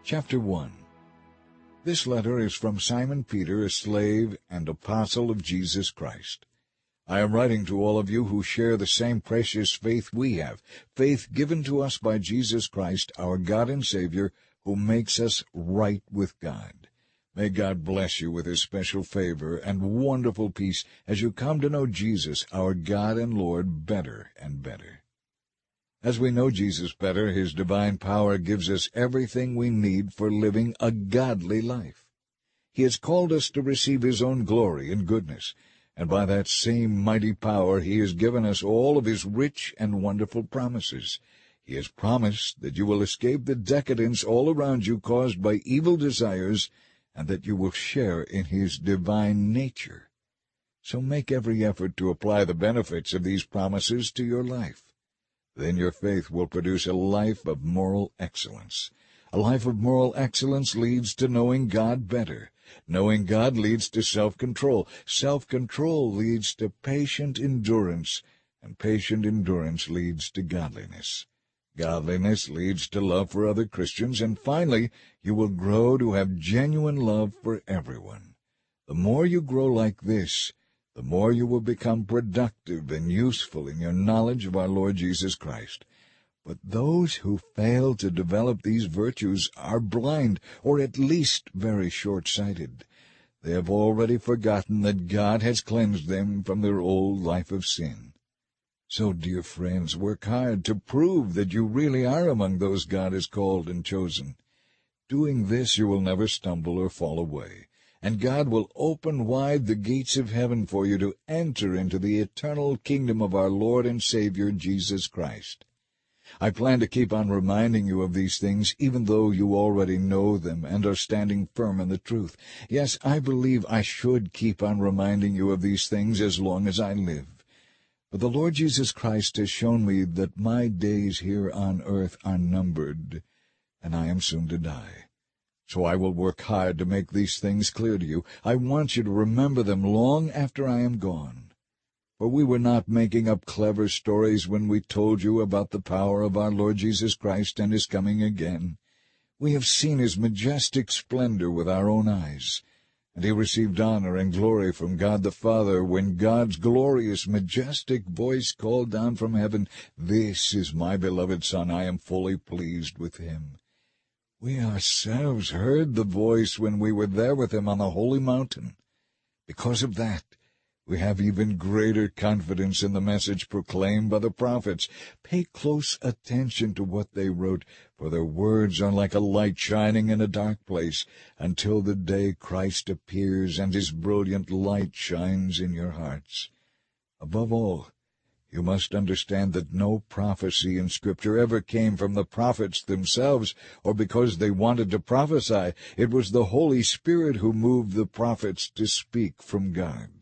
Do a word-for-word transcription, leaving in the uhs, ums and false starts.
Chapter one. This letter is from Simon Peter, a slave and apostle of Jesus Christ. I am writing to all of you who share the same precious faith we have, faith given to us by Jesus Christ, our God and Savior, who makes us right with God. May God bless you with His special favor and wonderful peace as you come to know Jesus, our God and Lord, better and better. As we know Jesus better, His divine power gives us everything we need for living a godly life. He has called us to receive His own glory and goodness, and by that same mighty power He has given us all of His rich and wonderful promises. He has promised that you will escape the decadence all around you caused by evil desires, and that you will share in His divine nature. So make every effort to apply the benefits of these promises to your life. Then your faith will produce a life of moral excellence. A life of moral excellence leads to knowing God better. Knowing God leads to self-control. Self-control leads to patient endurance, and patient endurance leads to godliness. Godliness leads to love for other Christians, and finally, you will grow to have genuine love for everyone. The more you grow like this, the more you will become productive and useful in your knowledge of our Lord Jesus Christ. But those who fail to develop these virtues are blind, or at least very short-sighted. They have already forgotten that God has cleansed them from their old life of sin. So, dear friends, work hard to prove that you really are among those God has called and chosen. Doing this, you will never stumble or fall away, and God will open wide the gates of heaven for you to enter into the eternal kingdom of our Lord and Savior, Jesus Christ. I plan to keep on reminding you of these things, even though you already know them and are standing firm in the truth. Yes, I believe I should keep on reminding you of these things as long as I live. But the Lord Jesus Christ has shown me that my days here on earth are numbered, and I am soon to die. So I will work hard to make these things clear to you. I want you to remember them long after I am gone. For we were not making up clever stories when we told you about the power of our Lord Jesus Christ and His coming again. We have seen His majestic splendor with our own eyes, and He received honor and glory from God the Father when God's glorious, majestic voice called down from heaven, "This is my beloved Son, I am fully pleased with Him." We ourselves heard the voice when we were there with Him on the holy mountain. Because of that, we have even greater confidence in the message proclaimed by the prophets. Pay close attention to what they wrote, for their words are like a light shining in a dark place, until the day Christ appears and His brilliant light shines in your hearts. Above all, you must understand that no prophecy in Scripture ever came from the prophets themselves, or because they wanted to prophesy. It was the Holy Spirit who moved the prophets to speak from God.